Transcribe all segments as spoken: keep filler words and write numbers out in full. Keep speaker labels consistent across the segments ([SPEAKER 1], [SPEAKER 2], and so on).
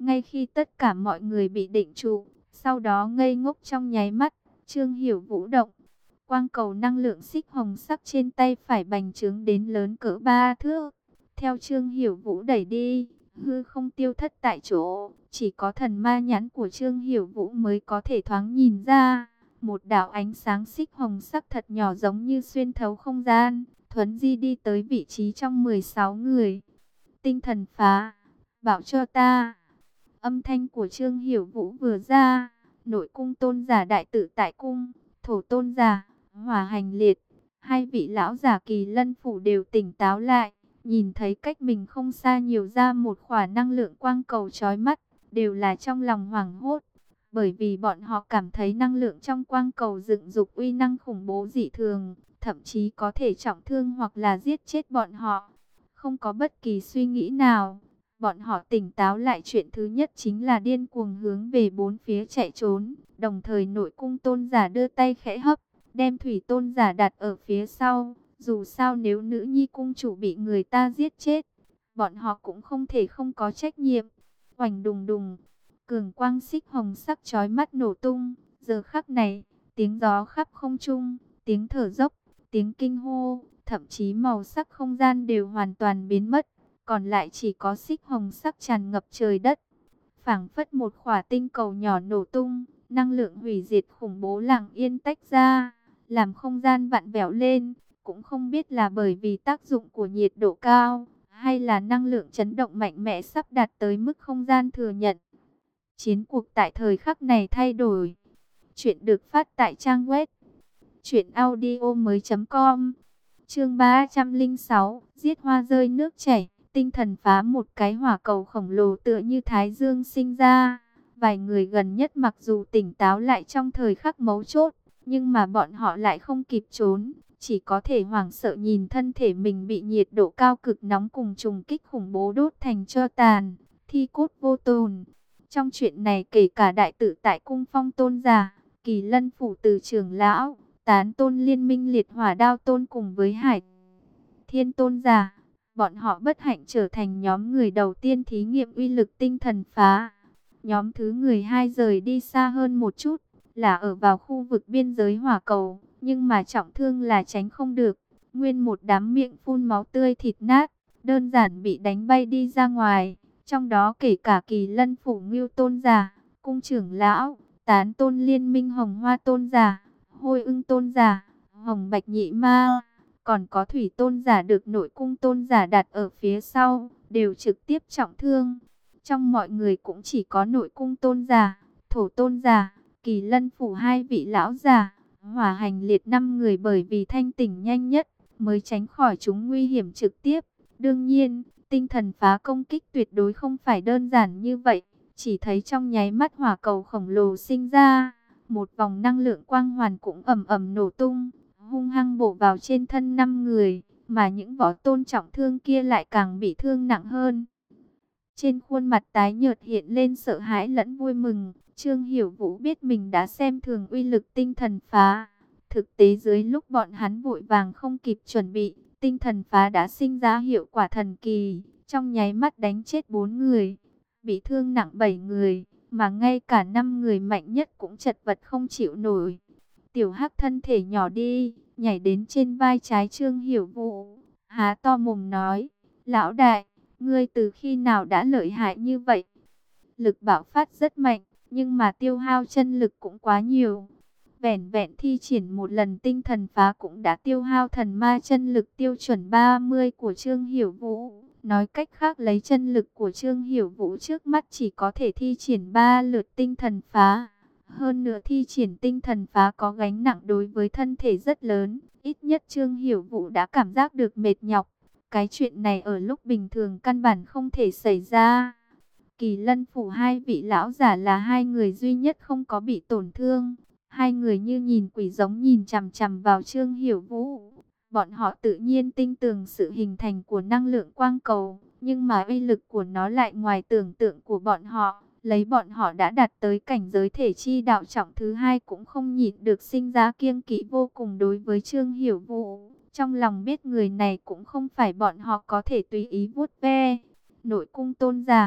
[SPEAKER 1] Ngay khi tất cả mọi người bị định trụ, sau đó ngây ngốc trong nháy mắt, Trương Hiểu Vũ động. Quang cầu năng lượng xích hồng sắc trên tay phải bành trướng đến lớn cỡ ba thước. Theo Trương Hiểu Vũ đẩy đi, hư không tiêu thất tại chỗ, chỉ có thần ma nhãn của Trương Hiểu Vũ mới có thể thoáng nhìn ra. Một đạo ánh sáng xích hồng sắc thật nhỏ giống như xuyên thấu không gian, thuấn di đi tới vị trí trong mười sáu người. Tinh thần phá, bảo cho ta. Âm thanh của Trương Hiểu Vũ vừa ra, nội cung tôn giả đại tự tại cung, thổ tôn giả, hỏa hành liệt, hai vị lão giả Kỳ Lân phủ đều tỉnh táo lại, nhìn thấy cách mình không xa nhiều ra một khỏa năng lượng quang cầu chói mắt, đều là trong lòng hoảng hốt, bởi vì bọn họ cảm thấy năng lượng trong quang cầu dựng dục uy năng khủng bố dị thường, thậm chí có thể trọng thương hoặc là giết chết bọn họ. Không có bất kỳ suy nghĩ nào, bọn họ tỉnh táo lại, chuyện thứ nhất chính là điên cuồng hướng về bốn phía chạy trốn, đồng thời nội cung tôn giả đưa tay khẽ hấp, đem thủy tôn giả đặt ở phía sau. Dù sao nếu nữ nhi cung chủ bị người ta giết chết, bọn họ cũng không thể không có trách nhiệm. Oành đùng đùng, cường quang xích hồng sắc chói mắt nổ tung. Giờ khắc này, tiếng gió khắp không trung, tiếng thở dốc, tiếng kinh hô, thậm chí màu sắc không gian đều hoàn toàn biến mất, còn lại chỉ có xích hồng sắc tràn ngập trời đất. Phảng phất một khỏa tinh cầu nhỏ nổ tung, năng lượng hủy diệt khủng bố lặng yên tách ra, làm không gian vặn vẹo lên. Cũng không biết là bởi vì tác dụng của nhiệt độ cao, hay là năng lượng chấn động mạnh mẽ sắp đạt tới mức không gian thừa nhận. Chiến cuộc tại thời khắc này thay đổi. Chuyện được phát tại trang web truyện audio mới com. Chương ba trăm lẻ sáu, giết hoa rơi nước chảy. Tinh thần phá, một cái hỏa cầu khổng lồ tựa như thái dương sinh ra. Vài người gần nhất mặc dù tỉnh táo lại trong thời khắc mấu chốt, nhưng mà bọn họ lại không kịp trốn, chỉ có thể hoảng sợ nhìn thân thể mình bị nhiệt độ cao cực nóng cùng trùng kích khủng bố đốt thành tro tàn, thi cốt vô tồn. Trong chuyện này kể cả đại tự tại cung phong tôn giả, Kỳ Lân phủ từ trưởng lão, tán tôn liên minh liệt hỏa đao tôn cùng với Hải Thiên tôn giả, bọn họ bất hạnh trở thành nhóm người đầu tiên thí nghiệm uy lực tinh thần phá. Nhóm thứ người hai rời đi xa hơn một chút, là ở vào khu vực biên giới hỏa cầu, nhưng mà trọng thương là tránh không được. Nguyên một đám miệng phun máu tươi thịt nát, đơn giản bị đánh bay đi ra ngoài. Trong đó kể cả Kỳ Lân phủ Ngưu tôn giả, cung trưởng lão, tán tôn liên minh hồng hoa tôn giả, hôi ưng tôn giả, hồng bạch nhị ma, còn có thủy tôn giả được nội cung tôn giả đặt ở phía sau, đều trực tiếp trọng thương. Trong mọi người cũng chỉ có nội cung tôn giả, thổ tôn giả, Kỳ Lân phủ hai vị lão giả, hỏa hành liệt năm người bởi vì thanh tỉnh nhanh nhất, mới tránh khỏi chúng nguy hiểm trực tiếp. Đương nhiên, tinh thần phá công kích tuyệt đối không phải đơn giản như vậy. Chỉ thấy trong nháy mắt hỏa cầu khổng lồ sinh ra, một vòng năng lượng quang hoàn cũng ầm ầm nổ tung, hung hăng bổ vào trên thân năm người, mà những võ tôn trọng thương kia lại càng bị thương nặng hơn. Trên khuôn mặt tái nhợt hiện lên sợ hãi lẫn vui mừng. Trương Hiểu Vũ biết mình đã xem thường uy lực tinh thần phá. Thực tế dưới lúc bọn hắn vội vàng không kịp chuẩn bị, tinh thần phá đã sinh ra hiệu quả thần kỳ, trong nháy mắt đánh chết bốn người, bị thương nặng bảy người, mà ngay cả năm người mạnh nhất cũng chật vật không chịu nổi. Tiểu Hắc thân thể nhỏ đi, nhảy đến trên vai trái Trương Hiểu Vũ, há to mồm nói: "Lão đại, ngươi từ khi nào đã lợi hại như vậy?" Lực bạo phát rất mạnh, nhưng mà tiêu hao chân lực cũng quá nhiều. Vẻn vẹn thi triển một lần tinh thần phá cũng đã tiêu hao thần ma chân lực tiêu chuẩn ba mươi của Trương Hiểu Vũ. Nói cách khác, lấy chân lực của Trương Hiểu Vũ trước mắt chỉ có thể thi triển ba lượt tinh thần phá. Hơn nữa thi triển tinh thần phá có gánh nặng đối với thân thể rất lớn. Ít nhất Trương Hiểu Vũ đã cảm giác được mệt nhọc. Cái chuyện này ở lúc bình thường căn bản không thể xảy ra. Kỳ Lân phủ hai vị lão giả là hai người duy nhất không có bị tổn thương. Hai người như nhìn quỷ giống nhìn chằm chằm vào Trương Hiểu Vũ. Bọn họ tự nhiên tin tưởng sự hình thành của năng lượng quang cầu, nhưng mà uy lực của nó lại ngoài tưởng tượng của bọn họ. Lấy bọn họ đã đạt tới cảnh giới thể chi đạo trọng thứ hai cũng không nhịn được sinh ra kiêng kỵ vô cùng đối với Trương Hiểu Vũ. Trong lòng biết người này cũng không phải bọn họ có thể tùy ý vuốt ve. Nội cung tôn giả,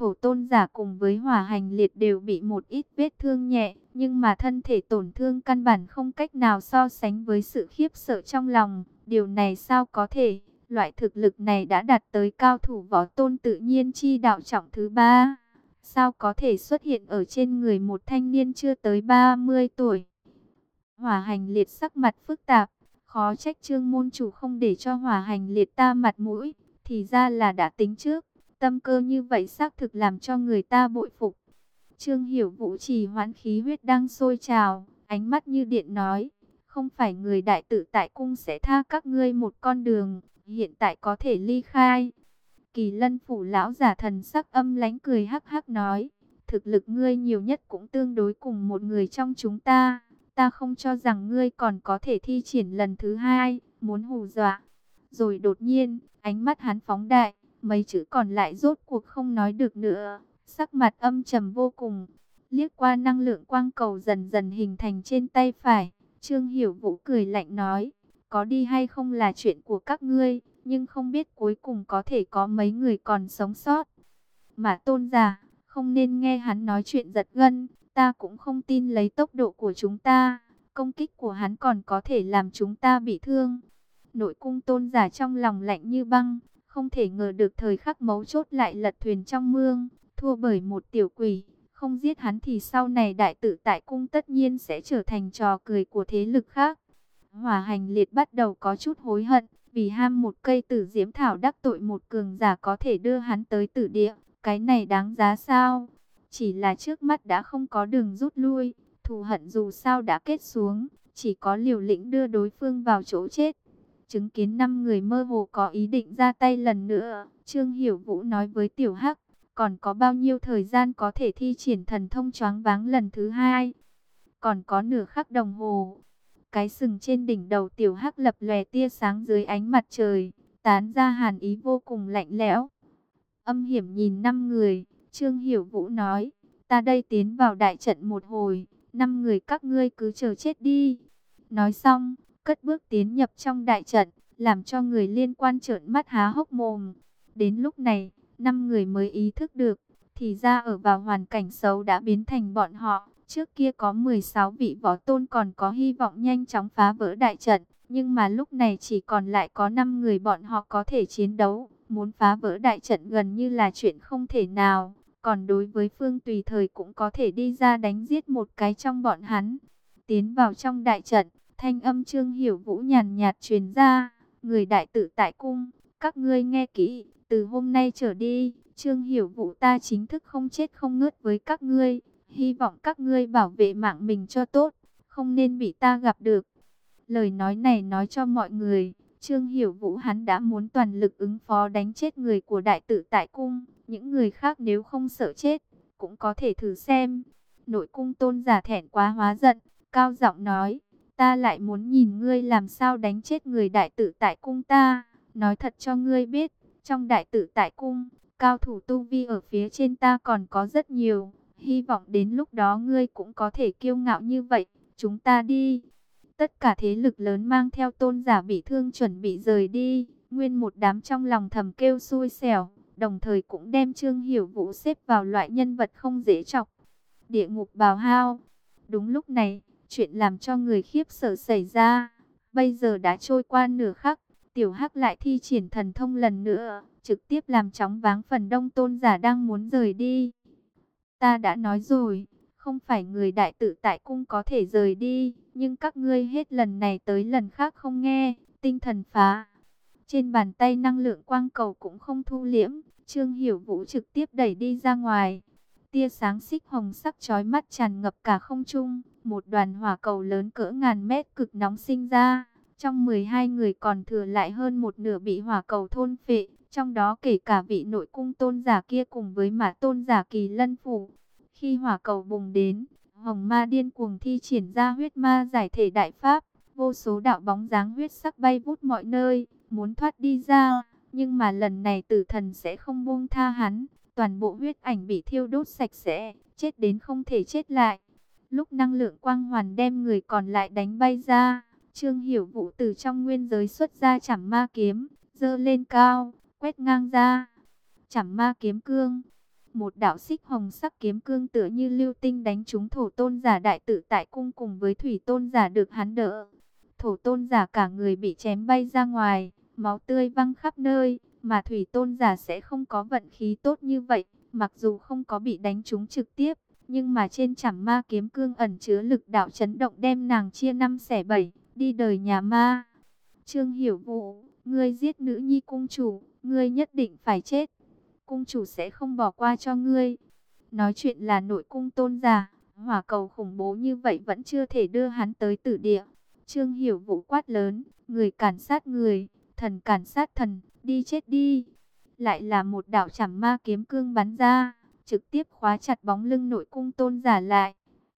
[SPEAKER 1] thổ tôn giả cùng với hỏa hành liệt đều bị một ít vết thương nhẹ, nhưng mà thân thể tổn thương căn bản không cách nào so sánh với sự khiếp sợ trong lòng. Điều này sao có thể? Loại thực lực này đã đạt tới cao thủ võ tôn tự nhiên chi đạo trọng thứ ba. Sao có thể xuất hiện ở trên người một thanh niên chưa tới ba mươi tuổi? Hỏa hành liệt sắc mặt phức tạp, khó trách Trương môn chủ không để cho hỏa hành liệt ta mặt mũi, thì ra là đã tính trước. Tâm cơ như vậy xác thực làm cho người ta bội phục. Trương Hiểu Vũ trì hoãn khí huyết đang sôi trào, ánh mắt như điện nói, không phải người đại tự tại cung sẽ tha các ngươi một con đường, hiện tại có thể ly khai. Kỳ Lân phủ lão giả thần sắc âm lãnh cười hắc hắc nói, thực lực ngươi nhiều nhất cũng tương đối cùng một người trong chúng ta, ta không cho rằng ngươi còn có thể thi triển lần thứ hai, muốn hù dọa. Rồi đột nhiên, ánh mắt hắn phóng đại, mấy chữ còn lại rốt cuộc không nói được nữa, sắc mặt âm trầm vô cùng. Liếc qua năng lượng quang cầu dần dần hình thành trên tay phải, Trương Hiểu Vũ cười lạnh nói, có đi hay không là chuyện của các ngươi, nhưng không biết cuối cùng có thể có mấy người còn sống sót. Mà tôn giả, không nên nghe hắn nói chuyện giật gân, ta cũng không tin lấy tốc độ của chúng ta, công kích của hắn còn có thể làm chúng ta bị thương. Nội cung tôn giả trong lòng lạnh như băng, không thể ngờ được thời khắc mấu chốt lại lật thuyền trong mương, thua bởi một tiểu quỷ. Không giết hắn thì sau này đại tự tại cung tất nhiên sẽ trở thành trò cười của thế lực khác. Hỏa hành liệt bắt đầu có chút hối hận, vì ham một cây tử diễm thảo đắc tội một cường giả có thể đưa hắn tới tử địa. Cái này đáng giá sao? Chỉ là trước mắt đã không có đường rút lui, thù hận dù sao đã kết xuống, chỉ có liều lĩnh đưa đối phương vào chỗ chết. Chứng kiến năm người mơ hồ có ý định ra tay lần nữa, Trương Hiểu Vũ nói với Tiểu Hắc, còn có bao nhiêu thời gian có thể thi triển thần thông choáng váng lần thứ hai? Còn có nửa khắc đồng hồ. Cái sừng trên đỉnh đầu Tiểu Hắc lập lòe tia sáng dưới ánh mặt trời, tán ra hàn ý vô cùng lạnh lẽo. Âm hiểm nhìn năm người, Trương Hiểu Vũ nói, ta đây tiến vào đại trận một hồi, năm người các ngươi cứ chờ chết đi. Nói xong, cất bước tiến nhập trong đại trận, làm cho người liên quan trợn mắt há hốc mồm. Đến lúc này, năm người mới ý thức được, thì ra ở vào hoàn cảnh xấu đã biến thành bọn họ. Trước kia có mười sáu vị võ tôn còn có hy vọng nhanh chóng phá vỡ đại trận, nhưng mà lúc này chỉ còn lại có năm người bọn họ có thể chiến đấu. Muốn phá vỡ đại trận gần như là chuyện không thể nào. Còn đối với Phương tùy thời cũng có thể đi ra đánh giết một cái trong bọn hắn. Tiến vào trong đại trận, thanh âm Trương Hiểu Vũ nhàn nhạt truyền ra, người đại tự tại cung, các ngươi nghe kỹ, từ hôm nay trở đi, Trương Hiểu Vũ ta chính thức không chết không ngớt với các ngươi, hy vọng các ngươi bảo vệ mạng mình cho tốt, không nên bị ta gặp được. Lời nói này nói cho mọi người, Trương Hiểu Vũ hắn đã muốn toàn lực ứng phó đánh chết người của đại tự tại cung, những người khác nếu không sợ chết, cũng có thể thử xem. Nội cung tôn giả thẹn quá hóa giận, cao giọng nói, ta lại muốn nhìn ngươi làm sao đánh chết người đại tự tại cung ta. Nói thật cho ngươi biết, trong đại tự tại cung, cao thủ tu vi ở phía trên ta còn có rất nhiều. Hy vọng đến lúc đó ngươi cũng có thể kiêu ngạo như vậy. Chúng ta đi. Tất cả thế lực lớn mang theo tôn giả bị thương chuẩn bị rời đi. Nguyên một đám trong lòng thầm kêu xui xẻo. Đồng thời cũng đem Trương Hiểu Vũ xếp vào loại nhân vật không dễ chọc. Địa ngục bào hao. Đúng lúc này, chuyện làm cho người khiếp sợ xảy ra. Bây giờ đã trôi qua nửa khắc, Tiểu Hắc lại thi triển thần thông lần nữa, trực tiếp làm chóng váng phần đông tôn giả đang muốn rời đi. Ta đã nói rồi, không phải người đại tự tại cung có thể rời đi, nhưng các ngươi hết lần này tới lần khác không nghe, tinh thần phá. Trên bàn tay năng lượng quang cầu cũng không thu liễm, Trương Hiểu Vũ trực tiếp đẩy đi ra ngoài. Tia sáng xích hồng sắc chói mắt tràn ngập cả không trung, một đoàn hỏa cầu lớn cỡ ngàn mét cực nóng sinh ra. Trong mười hai người còn thừa lại hơn một nửa bị hỏa cầu thôn phệ, trong đó kể cả vị nội cung tôn giả kia cùng với mã tôn giả Kỳ Lân phủ. Khi hỏa cầu bùng đến, hồng ma điên cuồng thi triển ra huyết ma giải thể đại pháp, vô số đạo bóng dáng huyết sắc bay vút mọi nơi, muốn thoát đi ra, nhưng mà lần này tử thần sẽ không buông tha hắn, toàn bộ huyết ảnh bị thiêu đốt sạch sẽ, chết đến không thể chết lại. Lúc năng lượng quang hoàn đem người còn lại đánh bay ra, Trương Hiểu Vũ từ trong nguyên giới xuất ra chảm ma kiếm, giơ lên cao, quét ngang ra. Chảm ma kiếm cương. Một đạo xích hồng sắc kiếm cương tựa như lưu tinh đánh trúng thổ tôn giả đại tự tại cung cùng với thủy tôn giả được hắn đỡ. Thổ tôn giả cả người bị chém bay ra ngoài, máu tươi văng khắp nơi, mà thủy tôn giả sẽ không có vận khí tốt như vậy, mặc dù không có bị đánh trúng trực tiếp, nhưng mà trên chảm ma kiếm cương ẩn chứa lực đạo chấn động đem nàng chia năm xẻ bảy, đi đời nhà ma. Trương Hiểu Vũ, ngươi giết nữ nhi cung chủ, ngươi nhất định phải chết. Cung chủ sẽ không bỏ qua cho ngươi. Nói chuyện là nội cung tôn giả, hỏa cầu khủng bố như vậy vẫn chưa thể đưa hắn tới tử địa. Trương Hiểu Vũ quát lớn, người cản sát người, thần cản sát thần, đi chết đi. Lại là một đạo chảm ma kiếm cương bắn ra, trực tiếp khóa chặt bóng lưng nội cung tôn giả lại.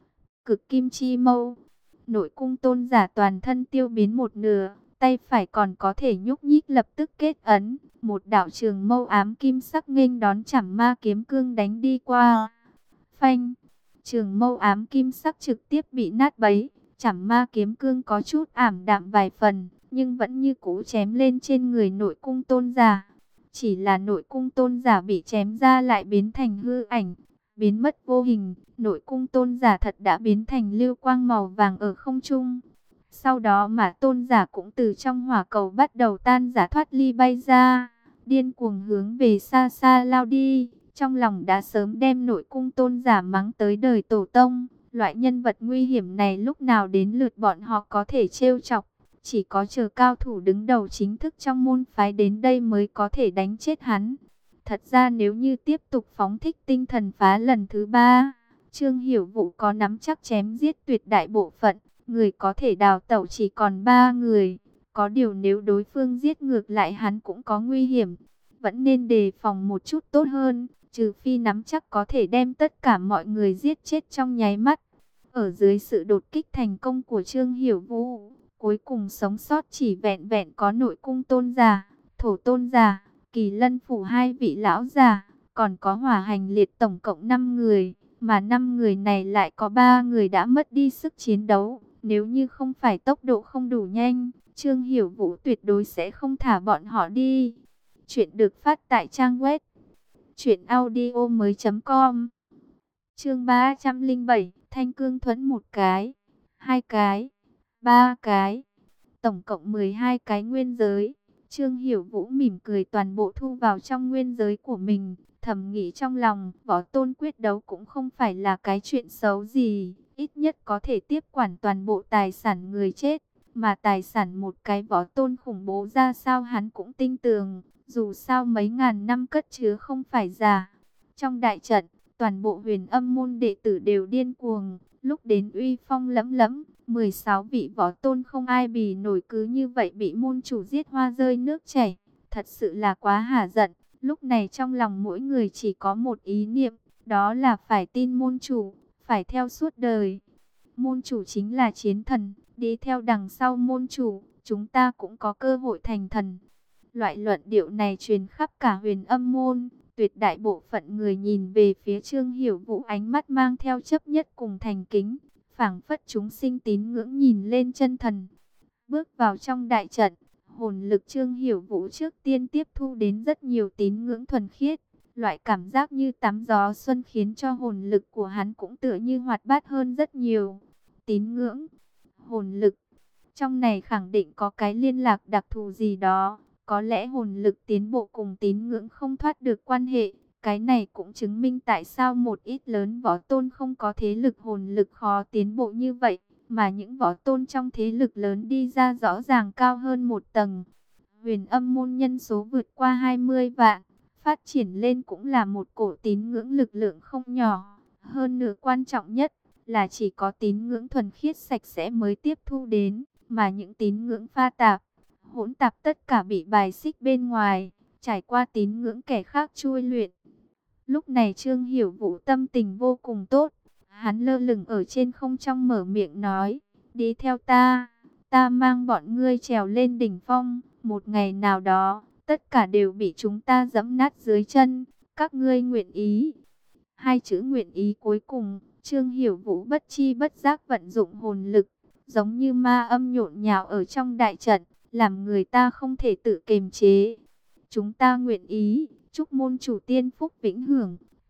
[SPEAKER 1] Cực kim chi mâu, nội cung tôn giả toàn thân tiêu biến một nửa, tay phải còn có thể nhúc nhích lập tức kết ấn. Một đạo trường mâu ám kim sắc nghênh đón chảm ma kiếm cương đánh đi qua. Phanh, trường mâu ám kim sắc trực tiếp bị nát bấy. Chảm ma kiếm cương có chút ảm đạm vài phần, nhưng vẫn như cũ chém lên trên người nội cung tôn giả. Chỉ là nội cung tôn giả bị chém ra lại biến thành hư ảnh, biến mất vô hình. Nội cung tôn giả thật đã biến thành lưu quang màu vàng ở không trung. Sau đó mà tôn giả cũng từ trong hỏa cầu bắt đầu tan rã thoát ly bay ra, điên cuồng hướng về xa xa lao đi. Trong lòng đã sớm đem nội cung tôn giả mắng tới đời tổ tông. Loại nhân vật nguy hiểm này lúc nào đến lượt bọn họ có thể trêu chọc. Chỉ có chờ cao thủ đứng đầu chính thức trong môn phái đến đây mới có thể đánh chết hắn. Thật ra nếu như tiếp tục phóng thích tinh thần phá lần thứ ba, Trương Hiểu Vũ có nắm chắc chém giết tuyệt đại bộ phận. Người có thể đào tẩu chỉ còn ba người. Có điều nếu đối phương giết ngược lại hắn cũng có nguy hiểm. Vẫn nên đề phòng một chút tốt hơn. Trừ phi nắm chắc có thể đem tất cả mọi người giết chết trong nháy mắt. Ở dưới sự đột kích thành công của Trương Hiểu Vũ, cuối cùng sống sót chỉ vẹn vẹn có nội cung tôn giả, thổ tôn giả, Kỳ Lân phủ hai vị lão già, còn có hỏa hành liệt tổng cộng năm người. Mà năm người này lại có ba người đã mất đi sức chiến đấu. Nếu như không phải tốc độ không đủ nhanh, Trương Hiểu Vũ tuyệt đối sẽ không thả bọn họ đi. Chuyện được phát tại trang web truyện audio mới chấm com. Chương ba trăm lẻ bảy, Thanh Cương Thuẫn một cái, hai cái, ba cái, tổng cộng mười hai cái nguyên giới. Trương Hiểu Vũ mỉm cười toàn bộ thu vào trong nguyên giới của mình, thầm nghĩ trong lòng, võ tôn quyết đấu cũng không phải là cái chuyện xấu gì, ít nhất có thể tiếp quản toàn bộ tài sản người chết, mà tài sản một cái võ tôn khủng bố ra sao hắn cũng tin tưởng, dù sao mấy ngàn năm cất chứa không phải giả. Trong đại trận, toàn bộ Huyền Âm môn đệ tử đều điên cuồng, lúc đến uy phong lẫm lẫm, mười sáu vị võ tôn không ai bì nổi cứ như vậy bị môn chủ giết hoa rơi nước chảy, thật sự là quá hả giận. Lúc này trong lòng mỗi người chỉ có một ý niệm, đó là phải tin môn chủ, phải theo suốt đời. Môn chủ chính là chiến thần, đi theo đằng sau môn chủ, chúng ta cũng có cơ hội thành thần. Loại luận điệu này truyền khắp cả Huyền Âm môn, tuyệt đại bộ phận người nhìn về phía Trương Hiểu Vũ ánh mắt mang theo chấp nhất cùng thành kính, phảng phất chúng sinh tín ngưỡng nhìn lên chân thần. Bước vào trong đại trận, hồn lực Trương Hiểu Vũ trước tiên tiếp thu đến rất nhiều tín ngưỡng thuần khiết. Loại cảm giác như tắm gió xuân khiến cho hồn lực của hắn cũng tựa như hoạt bát hơn rất nhiều. Tín ngưỡng, hồn lực, trong này khẳng định có cái liên lạc đặc thù gì đó. Có lẽ hồn lực tiến bộ cùng tín ngưỡng không thoát được quan hệ. Cái này cũng chứng minh tại sao một ít lớn võ tôn không có thế lực hồn lực khó tiến bộ như vậy. Mà những võ tôn trong thế lực lớn đi ra rõ ràng cao hơn một tầng. Huyền Âm môn nhân số vượt qua hai mươi vạn. Phát triển lên cũng là một cổ tín ngưỡng lực lượng không nhỏ. Hơn nữa quan trọng nhất là chỉ có tín ngưỡng thuần khiết sạch sẽ mới tiếp thu đến. Mà những tín ngưỡng pha tạp, hỗn tạp tất cả bị bài xích bên ngoài, trải qua tín ngưỡng kẻ khác chui luyện. Lúc này Trương Hiểu Vũ tâm tình vô cùng tốt. Hắn lơ lửng ở trên không trong mở miệng nói, đi theo ta, ta mang bọn ngươi trèo lên đỉnh phong. Một ngày nào đó, tất cả đều bị chúng ta giẫm nát dưới chân. Các ngươi nguyện ý? Hai chữ nguyện ý cuối cùng, Trương Hiểu Vũ bất chi bất giác vận dụng hồn lực, giống như ma âm nhộn nhạo ở trong đại trận, làm người ta không thể tự kiềm chế. Chúng ta nguyện ý, chúc môn chủ tiên phúc vĩnh hưởng,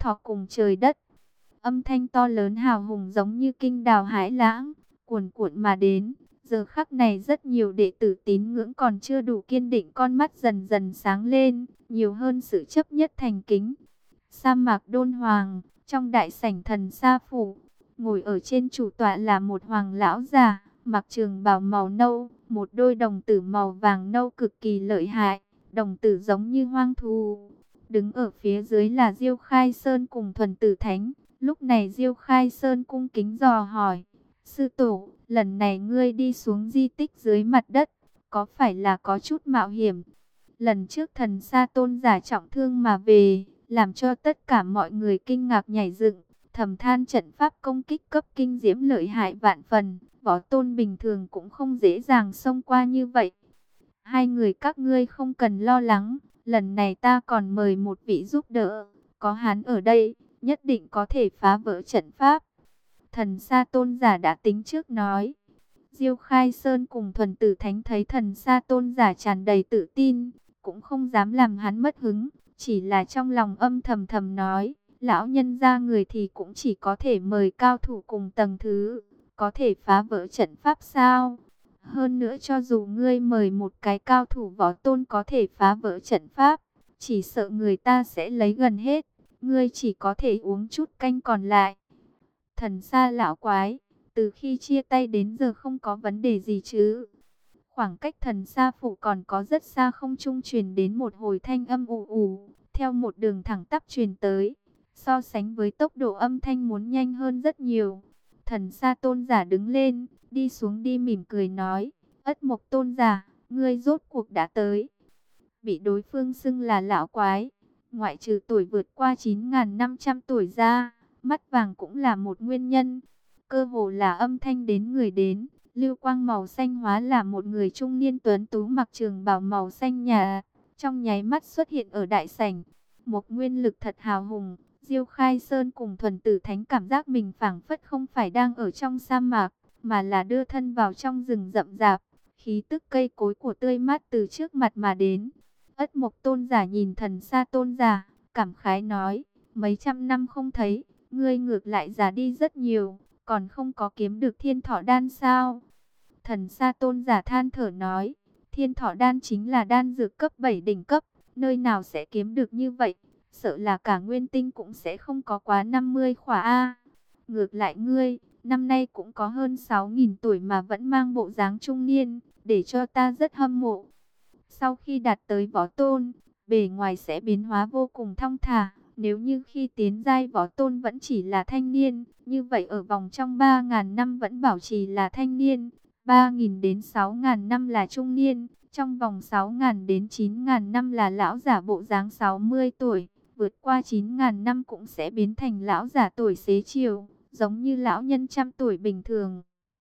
[SPEAKER 1] thọ cùng trời đất. Âm thanh to lớn hào hùng giống như kinh đào hải lãng, cuồn cuộn mà đến. Giờ khắc này rất nhiều đệ tử tín ngưỡng còn chưa đủ kiên định, con mắt dần dần sáng lên, nhiều hơn sự chấp nhất thành kính. Sa mạc Đôn Hoàng, trong đại sảnh Thần Sa Phủ, ngồi ở trên chủ tọa là một hoàng lão già, mặc trường bào màu nâu, một đôi đồng tử màu vàng nâu cực kỳ lợi hại, đồng tử giống như hoang thú. Đứng ở phía dưới là Diêu Khai Sơn cùng Thuần Tử Thánh. Lúc này Diêu Khai Sơn cung kính dò hỏi: sư tổ, lần này ngươi đi xuống di tích dưới mặt đất, có phải là có chút mạo hiểm? Lần trước Thần Sa tôn giả trọng thương mà về, làm cho tất cả mọi người kinh ngạc nhảy dựng, thầm than trận pháp công kích cấp kinh diễm lợi hại vạn phần, võ tôn bình thường cũng không dễ dàng xông qua như vậy. Hai người các ngươi không cần lo lắng, lần này ta còn mời một vị giúp đỡ, có hắn ở đây, nhất định có thể phá vỡ trận pháp. Thần Sa tôn giả đã tính trước nói. Diêu Khai Sơn cùng Thuần Tử Thánh thấy Thần Sa tôn giả tràn đầy tự tin, cũng không dám làm hắn mất hứng, chỉ là trong lòng âm thầm thầm nói, lão nhân ra người thì cũng chỉ có thể mời cao thủ cùng tầng thứ, có thể phá vỡ trận pháp sao? Hơn nữa cho dù ngươi mời một cái cao thủ võ tôn có thể phá vỡ trận pháp, chỉ sợ người ta sẽ lấy gần hết, ngươi chỉ có thể uống chút canh còn lại. Thần Sa lão quái, từ khi chia tay đến giờ không có vấn đề gì chứ? Khoảng cách Thần Sa phủ còn có rất xa, không trung truyền đến một hồi thanh âm ù ù, theo một đường thẳng tắp truyền tới. So sánh với tốc độ âm thanh muốn nhanh hơn rất nhiều. Thần Sa tôn giả đứng lên, đi xuống đi mỉm cười nói, Ất Mộc tôn giả, ngươi rốt cuộc đã tới. Bị đối phương xưng là lão quái, ngoại trừ tuổi vượt qua chín nghìn năm trăm tuổi ra, mắt vàng cũng là một nguyên nhân. Cơ hồ là âm thanh đến người đến, lưu quang màu xanh hóa là một người trung niên tuấn tú mặc trường bào màu xanh nhà, trong nháy mắt xuất hiện ở đại sảnh. Một nguyên lực thật hào hùng, Diêu Khai Sơn cùng Thuần Tử Thánh cảm giác mình phảng phất không phải đang ở trong sa mạc, mà là đưa thân vào trong rừng rậm rạp, khí tức cây cối của tươi mát từ trước mặt mà đến. Ất Mộc tôn giả nhìn Thần Sa tôn giả, cảm khái nói, mấy trăm năm không thấy, ngươi ngược lại già đi rất nhiều, còn không có kiếm được thiên thọ đan sao? Thần Sa tôn giả than thở nói, thiên thọ đan chính là đan dược cấp bảy đỉnh cấp, nơi nào sẽ kiếm được như vậy? Sợ là cả nguyên tinh cũng sẽ không có quá năm mươi khỏa a. Ngược lại ngươi, năm nay cũng có hơn sáu nghìn tuổi mà vẫn mang bộ dáng trung niên, để cho ta rất hâm mộ. Sau khi đạt tới võ tôn, bề ngoài sẽ biến hóa vô cùng thong thả. Nếu như khi tiến giai võ tôn vẫn chỉ là thanh niên, như vậy ở vòng trong ba nghìn năm vẫn bảo trì là thanh niên, ba nghìn đến sáu nghìn năm là trung niên, trong vòng sáu nghìn đến chín nghìn năm là lão giả bộ dáng sáu mươi tuổi, vượt qua chín nghìn năm cũng sẽ biến thành lão giả tuổi xế chiều, giống như lão nhân trăm tuổi bình thường.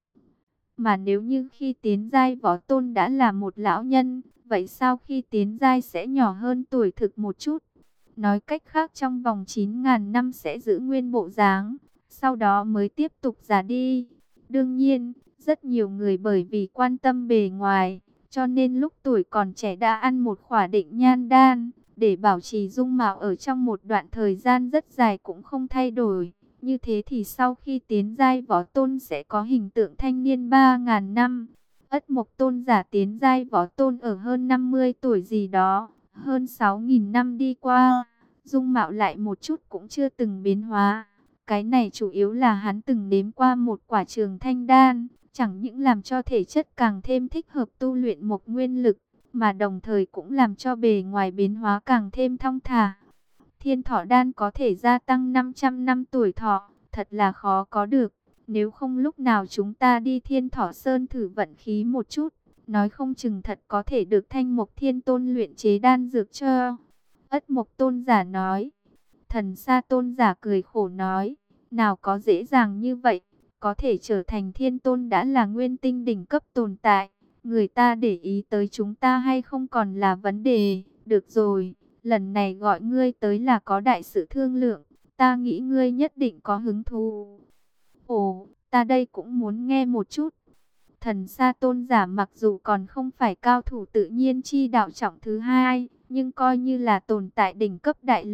[SPEAKER 1] Mà nếu như khi tiến giai võ tôn đã là một lão nhân, vậy sau khi tiến giai sẽ nhỏ hơn tuổi thực một chút. Nói cách khác trong vòng chín nghìn năm sẽ giữ nguyên bộ dáng, sau đó mới tiếp tục già đi. Đương nhiên, rất nhiều người bởi vì quan tâm bề ngoài, cho nên lúc tuổi còn trẻ đã ăn một khỏa định nhan đan, để bảo trì dung mạo ở trong một đoạn thời gian rất dài cũng không thay đổi. Như thế thì sau khi tiến giai võ tôn sẽ có hình tượng thanh niên ba nghìn năm. Ất Mộc tôn giả tiến giai võ tôn ở hơn năm mươi tuổi gì đó, hơn sáu nghìn năm đi qua, dung mạo lại một chút cũng chưa từng biến hóa. Cái này chủ yếu là hắn từng nếm qua một quả trường thanh đan, chẳng những làm cho thể chất càng thêm thích hợp tu luyện một nguyên lực, mà đồng thời cũng làm cho bề ngoài biến hóa càng thêm thong thả. Thiên thọ đan có thể gia tăng năm trăm năm tuổi thọ, thật là khó có được. Nếu không lúc nào chúng ta đi Thiên Thọ Sơn thử vận khí một chút, nói không chừng thật có thể được Thanh Mộc Thiên Tôn luyện chế đan dược cho. Ất Mộc tôn giả nói. Thần Sa tôn giả cười khổ nói, nào có dễ dàng như vậy, có thể trở thành thiên tôn đã là nguyên tinh đỉnh cấp tồn tại. Người ta để ý tới chúng ta hay không còn là vấn đề. Được rồi, lần này gọi ngươi tới là có đại sự thương lượng, ta nghĩ ngươi nhất định có hứng thú. Ồ, ta đây cũng muốn nghe một chút. Thần Sa tôn giả mặc dù còn không phải cao thủ tự nhiên chi đạo trọng thứ hai, nhưng coi như là tồn tại đỉnh cấp đại lục.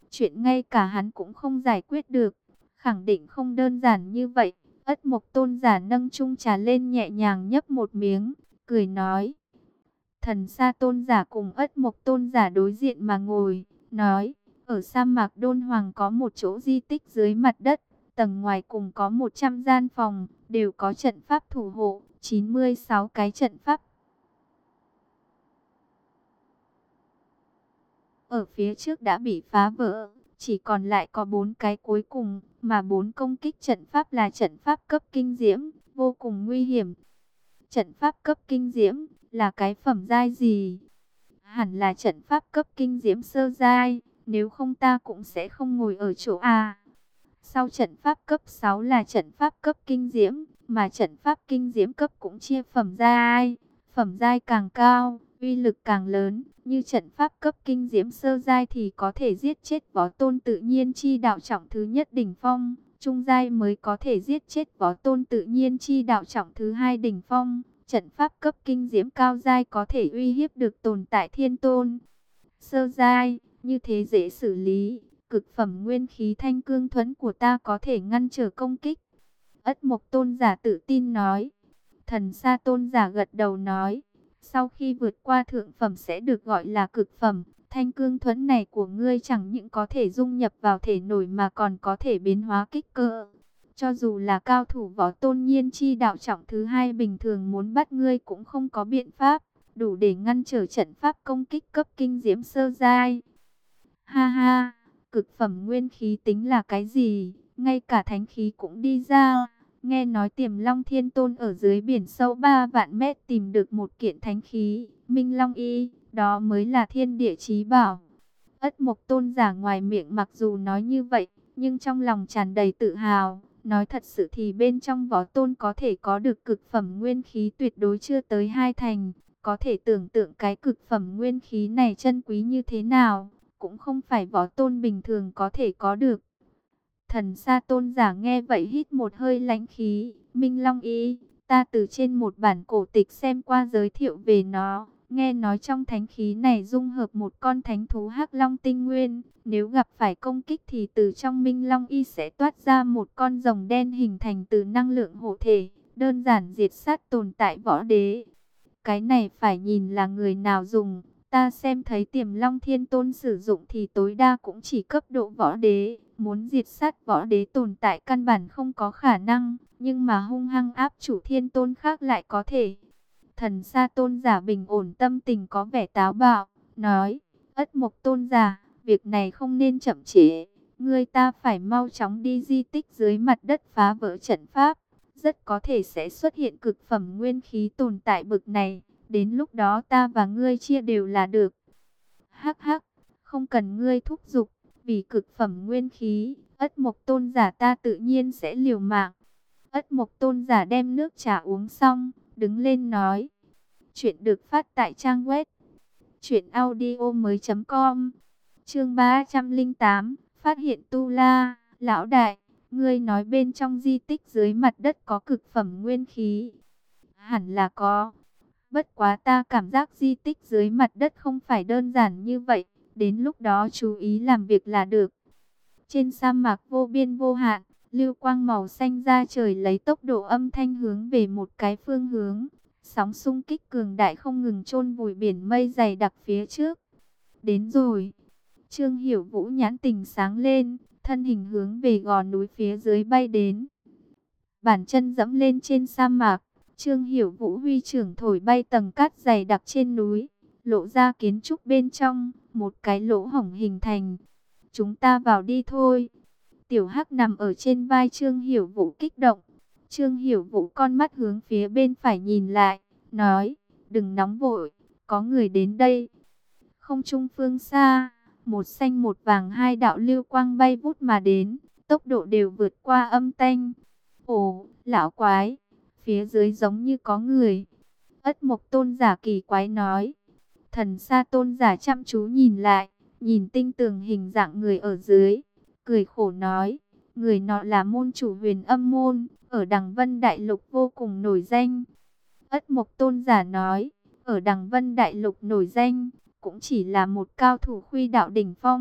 [SPEAKER 1] Chuyện ngay cả hắn cũng không giải quyết được, khẳng định không đơn giản như vậy. Ất Mộc Tôn giả nâng chung trà lên nhẹ nhàng nhấp một miếng, cười nói. Thần Sa Tôn giả cùng Ất Mộc Tôn giả đối diện mà ngồi, nói, ở sa mạc Đôn Hoàng có một chỗ di tích dưới mặt đất, tầng ngoài cùng có một trăm gian phòng, đều có trận pháp thủ hộ, chín mươi sáu cái trận pháp. Ở phía trước đã bị phá vỡ, chỉ còn lại có bốn cái cuối cùng, mà bốn công kích trận pháp là trận pháp cấp kinh diễm, vô cùng nguy hiểm. Trận pháp cấp kinh diễm là cái phẩm giai gì? Hẳn là trận pháp cấp kinh diễm sơ giai, nếu không ta cũng sẽ không ngồi ở chỗ A. Sau trận pháp cấp sáu là trận pháp cấp kinh diễm, mà trận pháp kinh diễm cấp cũng chia phẩm giai, phẩm giai càng cao, uy lực càng lớn. Như trận pháp cấp kinh diễm sơ giai thì có thể giết chết võ tôn tự nhiên chi đạo trọng thứ nhất đỉnh phong, trung giai mới có thể giết chết võ tôn tự nhiên chi đạo trọng thứ hai đỉnh phong. Trận pháp cấp kinh diễm cao giai có thể uy hiếp được tồn tại thiên tôn. Sơ giai, như thế dễ xử lý, cực phẩm nguyên khí thanh cương thuẫn của ta có thể ngăn trở công kích. Ất Mộc Tôn giả tự tin nói. Thần Sa Tôn giả gật đầu nói. Sau khi vượt qua thượng phẩm sẽ được gọi là cực phẩm. Thanh cương thuẫn này của ngươi chẳng những có thể dung nhập vào thể nổi mà còn có thể biến hóa kích cỡ. Cho dù là cao thủ võ tôn nhiên chi đạo trọng thứ hai bình thường muốn bắt ngươi cũng không có biện pháp. Đủ để ngăn trở trận pháp công kích cấp kinh diễm sơ giai. Ha ha, cực phẩm nguyên khí tính là cái gì? Ngay cả thánh khí cũng đi ra. Nghe nói Tiềm Long Thiên Tôn ở dưới biển sâu ba vạn mét tìm được một kiện thánh khí, Minh Long Y, đó mới là thiên địa chí bảo. Ất Mộc Tôn giả ngoài miệng mặc dù nói như vậy, nhưng trong lòng tràn đầy tự hào. Nói thật sự thì bên trong võ tôn có thể có được cực phẩm nguyên khí tuyệt đối chưa tới hai thành. Có thể tưởng tượng cái cực phẩm nguyên khí này chân quý như thế nào, cũng không phải võ tôn bình thường có thể có được. Thần Sa Tôn giả nghe vậy hít một hơi lãnh khí. Minh Long Y, ta từ trên một bản cổ tịch xem qua giới thiệu về nó. Nghe nói trong thánh khí này dung hợp một con thánh thú Hắc Long tinh nguyên. Nếu gặp phải công kích thì từ trong Minh Long Y sẽ toát ra một con rồng đen hình thành từ năng lượng hộ thể. Đơn giản diệt sát tồn tại võ đế. Cái này phải nhìn là người nào dùng. Ta xem thấy Tiềm Long Thiên Tôn sử dụng thì tối đa cũng chỉ cấp độ võ đế. Muốn diệt sát võ đế tồn tại căn bản không có khả năng. Nhưng mà hung hăng áp chủ thiên tôn khác lại có thể. Thần Sa Tôn giả bình ổn tâm tình có vẻ táo bạo. Nói, Ất Mộc Tôn giả, việc này không nên chậm trễ. Ngươi ta phải mau chóng đi di tích dưới mặt đất phá vỡ trận pháp. Rất có thể sẽ xuất hiện cực phẩm nguyên khí tồn tại bực này. Đến lúc đó ta và ngươi chia đều là được. Hắc hắc, không cần ngươi thúc giục. Vì cực phẩm nguyên khí, Ất Mộc Tôn giả ta tự nhiên sẽ liều mạng. Ất Mộc Tôn giả đem nước trà uống xong, đứng lên nói. Chuyện được phát tại trang web truyện audio mới chấm com. Chương ba trăm lẻ tám, phát hiện Tu La. Lão đại, ngươi nói bên trong di tích dưới mặt đất có cực phẩm nguyên khí. Hẳn là có. Bất quá ta cảm giác di tích dưới mặt đất không phải đơn giản như vậy. Đến lúc đó chú ý làm việc là được. Trên sa mạc vô biên vô hạn, lưu quang màu xanh ra trời lấy tốc độ âm thanh hướng về một cái phương hướng. Sóng xung kích cường đại không ngừng chôn vùi biển mây dày đặc phía trước. Đến rồi. Trương Hiểu Vũ nhãn tình sáng lên, thân hình hướng về gò núi phía dưới bay đến. Bàn chân dẫm lên trên sa mạc, Trương Hiểu Vũ huy trưởng thổi bay tầng cát dày đặc trên núi, lộ ra kiến trúc bên trong, một cái lỗ hổng hình thành. Chúng ta vào đi thôi. Tiểu Hắc nằm ở trên vai Trương Hiểu Vũ kích động. Trương Hiểu Vũ con mắt hướng phía bên phải nhìn lại, nói, đừng nóng vội, có người đến đây. Không trung phương xa, một xanh một vàng hai đạo lưu quang bay vút mà đến, tốc độ đều vượt qua âm thanh. Ồ, lão quái, phía dưới giống như có người. Ất Mộc Tôn giả kỳ quái nói. Thần Sa Tôn giả chăm chú nhìn lại, nhìn tinh tường hình dạng người ở dưới, cười khổ nói, người nọ là môn chủ Huyền Âm môn, ở Đằng Vân Đại Lục vô cùng nổi danh. Ất Mộc Tôn giả nói, ở Đằng Vân Đại Lục nổi danh, cũng chỉ là một cao thủ khuy đạo đỉnh phong,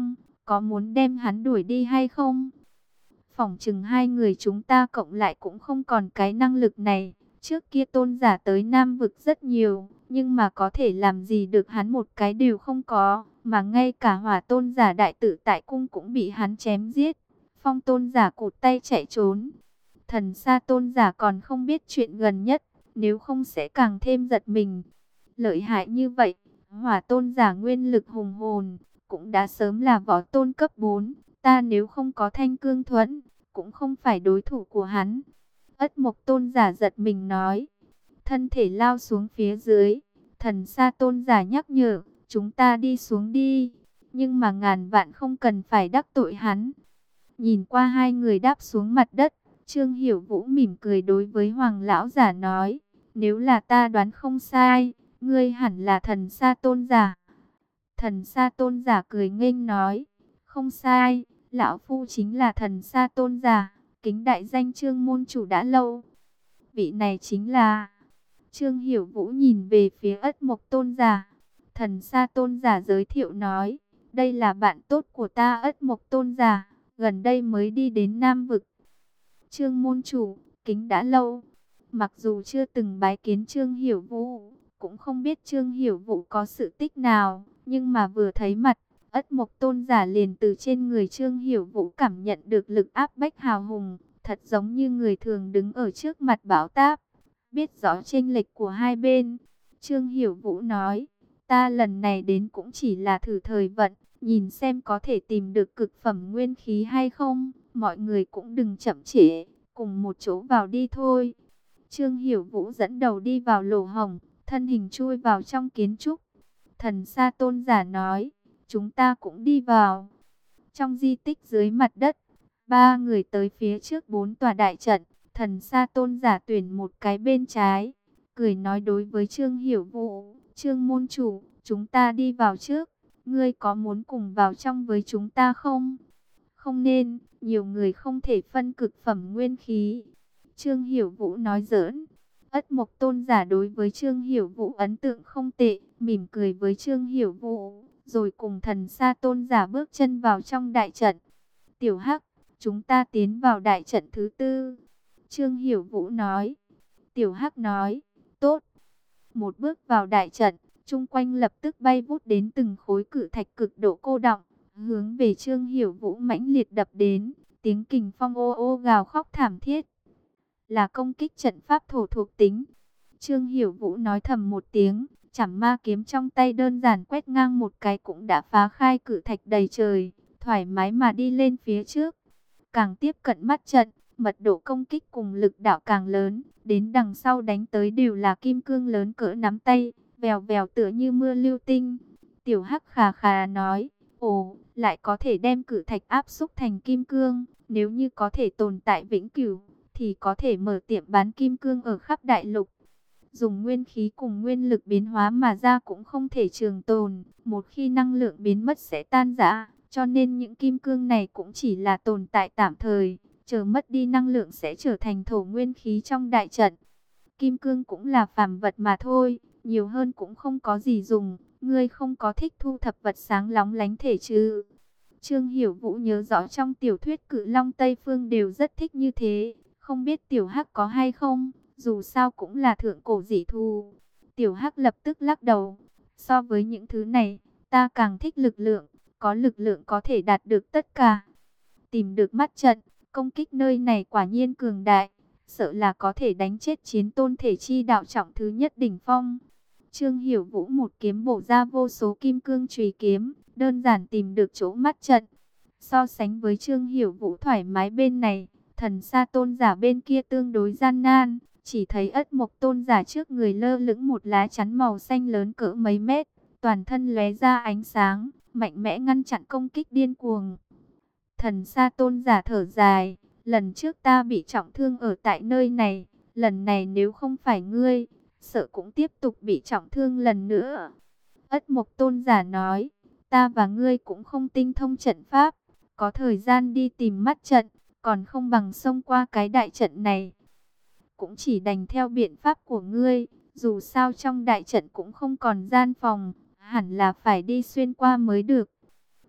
[SPEAKER 1] có muốn đem hắn đuổi đi hay không? Phỏng chừng hai người chúng ta cộng lại cũng không còn cái năng lực này. Trước kia tôn giả tới Nam vực rất nhiều, nhưng mà có thể làm gì được hắn một cái đều không có. Mà ngay cả hỏa tôn giả đại tự tại cung cũng bị hắn chém giết. Phong tôn giả cụt tay chạy trốn. Thần sa tôn giả còn không biết chuyện gần nhất, nếu không sẽ càng thêm giật mình. Lợi hại như vậy, hỏa tôn giả nguyên lực hùng hồn, cũng đã sớm là võ tôn cấp bốn. Ta nếu không có thanh cương thuẫn, cũng không phải đối thủ của hắn. Ất mộc tôn giả giật mình nói. Thân thể lao xuống phía dưới. Thần sa tôn giả nhắc nhở, chúng ta đi xuống đi. Nhưng mà ngàn vạn không cần phải đắc tội hắn. Nhìn qua hai người đáp xuống mặt đất, Trương Hiểu Vũ mỉm cười đối với Hoàng lão giả nói. Nếu là ta đoán không sai, ngươi hẳn là thần sa tôn giả. Thần sa tôn giả cười nghênh nói. Không sai, lão phu chính là thần sa tôn giả, kính đại danh Trương môn chủ đã lâu. Vị này chính là... Trương Hiểu Vũ nhìn về phía Ất Mộc tôn giả. Thần sa tôn giả giới thiệu nói, đây là bạn tốt của ta Ất Mộc tôn giả, gần đây mới đi đến Nam vực. Trương môn chủ, kính đã lâu. Mặc dù chưa từng bái kiến Trương Hiểu Vũ, cũng không biết Trương Hiểu Vũ có sự tích nào, nhưng mà vừa thấy mặt, Ất Mộc tôn giả liền từ trên người Trương Hiểu Vũ cảm nhận được lực áp bách hào hùng, thật giống như người thường đứng ở trước mặt bão táp, biết rõ chênh lệch của hai bên. Trương Hiểu Vũ nói, ta lần này đến cũng chỉ là thử thời vận, nhìn xem có thể tìm được cực phẩm nguyên khí hay không, mọi người cũng đừng chậm trễ, cùng một chỗ vào đi thôi. Trương Hiểu Vũ dẫn đầu đi vào lỗ hổng, thân hình chui vào trong kiến trúc. Thần sa tôn giả nói, chúng ta cũng đi vào. Trong di tích dưới mặt đất, ba người tới phía trước bốn tòa đại trận. Thần sa tôn giả tuyển một cái bên trái, cười nói đối với Trương Hiểu Vũ, Trương môn chủ, chúng ta đi vào trước, ngươi có muốn cùng vào trong với chúng ta không? Không nên, nhiều người không thể phân cực phẩm nguyên khí. Trương Hiểu Vũ nói giỡn. Ất Mộc tôn giả đối với Trương Hiểu Vũ ấn tượng không tệ, mỉm cười với Trương Hiểu Vũ, rồi cùng thần sa tôn giả bước chân vào trong đại trận. Tiểu Hắc, chúng ta tiến vào đại trận thứ tư. Trương Hiểu Vũ nói. Tiểu Hắc nói, tốt. Một bước vào đại trận, chung quanh lập tức bay vút đến từng khối cự thạch cực độ cô đọng, hướng về Trương Hiểu Vũ mãnh liệt đập đến, tiếng kình phong ô ô gào khóc thảm thiết. Là công kích trận pháp thổ thuộc tính. Trương Hiểu Vũ nói thầm một tiếng, chảm ma kiếm trong tay đơn giản quét ngang một cái cũng đã phá khai cự thạch đầy trời, thoải mái mà đi lên phía trước. Càng tiếp cận mắt trận, mật độ công kích cùng lực đạo càng lớn, đến đằng sau đánh tới đều là kim cương lớn cỡ nắm tay, vèo vèo tựa như mưa lưu tinh. Tiểu Hắc khà khà nói, ồ, lại có thể đem cự thạch áp xúc thành kim cương, nếu như có thể tồn tại vĩnh cửu, thì có thể mở tiệm bán kim cương ở khắp đại lục. Dùng nguyên khí cùng nguyên lực biến hóa mà ra cũng không thể trường tồn, một khi năng lượng biến mất sẽ tan rã, cho nên những kim cương này cũng chỉ là tồn tại tạm thời. Chờ mất đi năng lượng sẽ trở thành thổ nguyên khí trong đại trận. Kim cương cũng là phàm vật mà thôi, nhiều hơn cũng không có gì dùng. Ngươi không có thích thu thập vật sáng lóng lánh thể chứ? Trương Hiểu Vũ nhớ rõ trong tiểu thuyết Cự Long Tây Phương đều rất thích như thế. Không biết Tiểu Hắc có hay không, dù sao cũng là thượng cổ dị thú. Tiểu Hắc lập tức lắc đầu. So với những thứ này, ta càng thích lực lượng. Có lực lượng có thể đạt được tất cả. Tìm được mắt trận. Công kích nơi này quả nhiên cường đại, sợ là có thể đánh chết chiến tôn thể chi đạo trọng thứ nhất đỉnh phong. Trương Hiểu Vũ một kiếm bổ ra vô số kim cương chùy kiếm, đơn giản tìm được chỗ mắt trận. So sánh với Trương Hiểu Vũ thoải mái bên này, thần sa tôn giả bên kia tương đối gian nan, chỉ thấy Ất Mộc tôn giả trước người lơ lửng một lá chắn màu xanh lớn cỡ mấy mét, toàn thân lóe ra ánh sáng, mạnh mẽ ngăn chặn công kích điên cuồng. Thần sa tôn giả thở dài, lần trước ta bị trọng thương ở tại nơi này, lần này nếu không phải ngươi, sợ cũng tiếp tục bị trọng thương lần nữa. Ất Mộc tôn giả nói, ta và ngươi cũng không tinh thông trận pháp, có thời gian đi tìm mắt trận, còn không bằng xông qua cái đại trận này. Cũng chỉ đành theo biện pháp của ngươi, dù sao trong đại trận cũng không còn gian phòng, hẳn là phải đi xuyên qua mới được.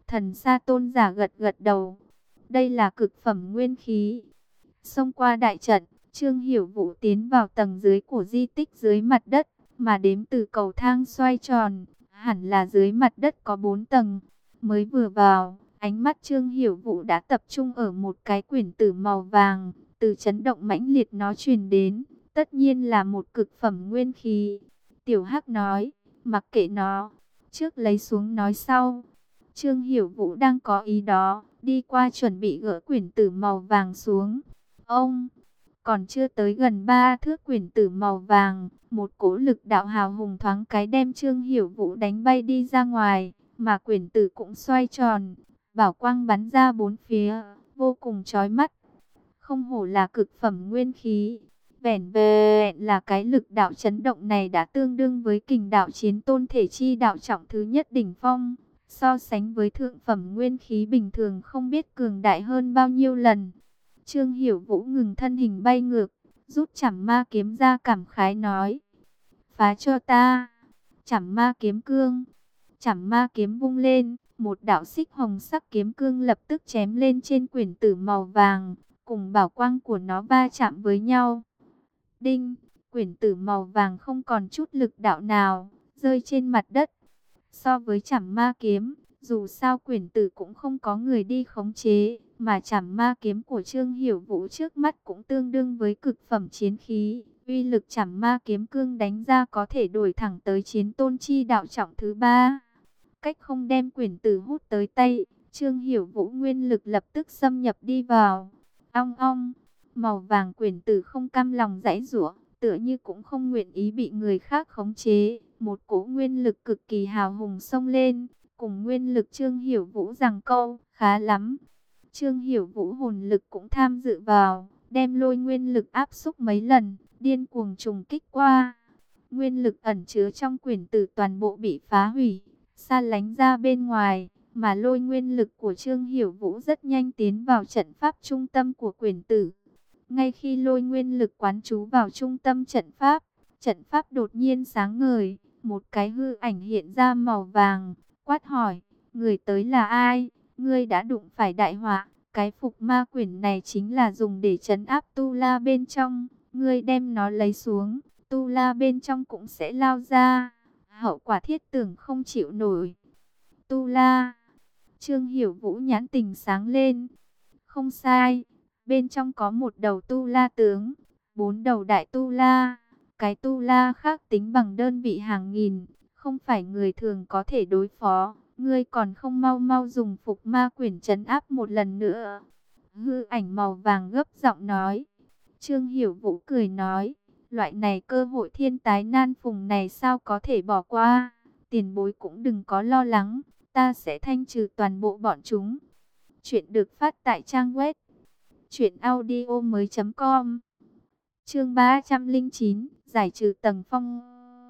[SPEAKER 1] Thần Sa tôn giả gật gật đầu. Đây là cực phẩm nguyên khí. Xông qua đại trận, Trương Hiểu Vũ tiến vào tầng dưới của di tích dưới mặt đất, mà đếm từ cầu thang xoay tròn, hẳn là dưới mặt đất có bốn tầng. Mới vừa vào, ánh mắt Trương Hiểu Vũ đã tập trung ở một cái quyển tử màu vàng, từ chấn động mãnh liệt nó truyền đến, tất nhiên là một cực phẩm nguyên khí. Tiểu Hắc nói, mặc kệ nó, trước lấy xuống nói sau. Trương Hiểu Vũ đang có ý đó, đi qua chuẩn bị gỡ quyển tử màu vàng xuống. Ông, còn chưa tới gần ba thước quyển tử màu vàng, một cỗ lực đạo hào hùng thoáng cái đem Trương Hiểu Vũ đánh bay đi ra ngoài, mà quyển tử cũng xoay tròn, bảo quang bắn ra bốn phía, vô cùng chói mắt. Không hổ là cực phẩm nguyên khí, vẻn vẹn là cái lực đạo chấn động này đã tương đương với kình đạo chiến tôn thể chi đạo trọng thứ nhất đỉnh phong. So sánh với thượng phẩm nguyên khí bình thường không biết cường đại hơn bao nhiêu lần. Trương Hiểu Vũ ngừng thân hình bay ngược, rút Trảm Ma kiếm ra cảm khái nói: "Phá cho ta." Trảm Ma kiếm cương. Trảm Ma kiếm vung lên, một đạo xích hồng sắc kiếm cương lập tức chém lên trên quyển tử màu vàng, cùng bảo quang của nó va chạm với nhau. Đinh, quyển tử màu vàng không còn chút lực đạo nào, rơi trên mặt đất. So với Trảm Ma kiếm, dù sao quyển tử cũng không có người đi khống chế, mà Trảm Ma kiếm của Trương Hiểu Vũ trước mắt cũng tương đương với cực phẩm chiến khí. Uy lực Trảm Ma kiếm cương đánh ra có thể đuổi thẳng tới chiến tôn chi đạo trọng thứ ba. Cách không đem quyển tử hút tới tay, Trương Hiểu Vũ nguyên lực lập tức xâm nhập đi vào. Ong ong, màu vàng quyển tử không cam lòng giãy giụa, tựa như cũng không nguyện ý bị người khác khống chế. Một cỗ nguyên lực cực kỳ hào hùng xông lên, cùng nguyên lực Trương Hiểu Vũ giằng co, khá lắm. Trương Hiểu Vũ hồn lực cũng tham dự vào, đem lôi nguyên lực áp xúc mấy lần, điên cuồng trùng kích qua. Nguyên lực ẩn chứa trong quyển tử toàn bộ bị phá hủy, xa lánh ra bên ngoài, mà lôi nguyên lực của Trương Hiểu Vũ rất nhanh tiến vào trận pháp trung tâm của quyển tử. Ngay khi lôi nguyên lực quán trú vào trung tâm trận pháp, trận pháp đột nhiên sáng ngời, một cái hư ảnh hiện ra màu vàng, quát hỏi: "Người tới là ai? Ngươi đã đụng phải đại họa, cái phục ma quyển này chính là dùng để trấn áp tu la bên trong, ngươi đem nó lấy xuống, tu la bên trong cũng sẽ lao ra, hậu quả thiết tưởng không chịu nổi." Tu la. Trương Hiểu Vũ nhãn tình sáng lên. Không sai, bên trong có một đầu tu la tướng, bốn đầu đại tu la. Cái tu la khác tính bằng đơn vị hàng nghìn, không phải người thường có thể đối phó. Ngươi còn không mau mau dùng phục ma quyển trấn áp một lần nữa. Hư ảnh màu vàng gấp giọng nói. Trương Hiểu Vũ cười nói: loại này cơ hội thiên tái nan phùng này sao có thể bỏ qua. Tiền bối cũng đừng có lo lắng, ta sẽ thanh trừ toàn bộ bọn chúng. Chuyện được phát tại trang web truyện audio mới chấm com. Chương ba trăm linh chín, giải trừ tầng phong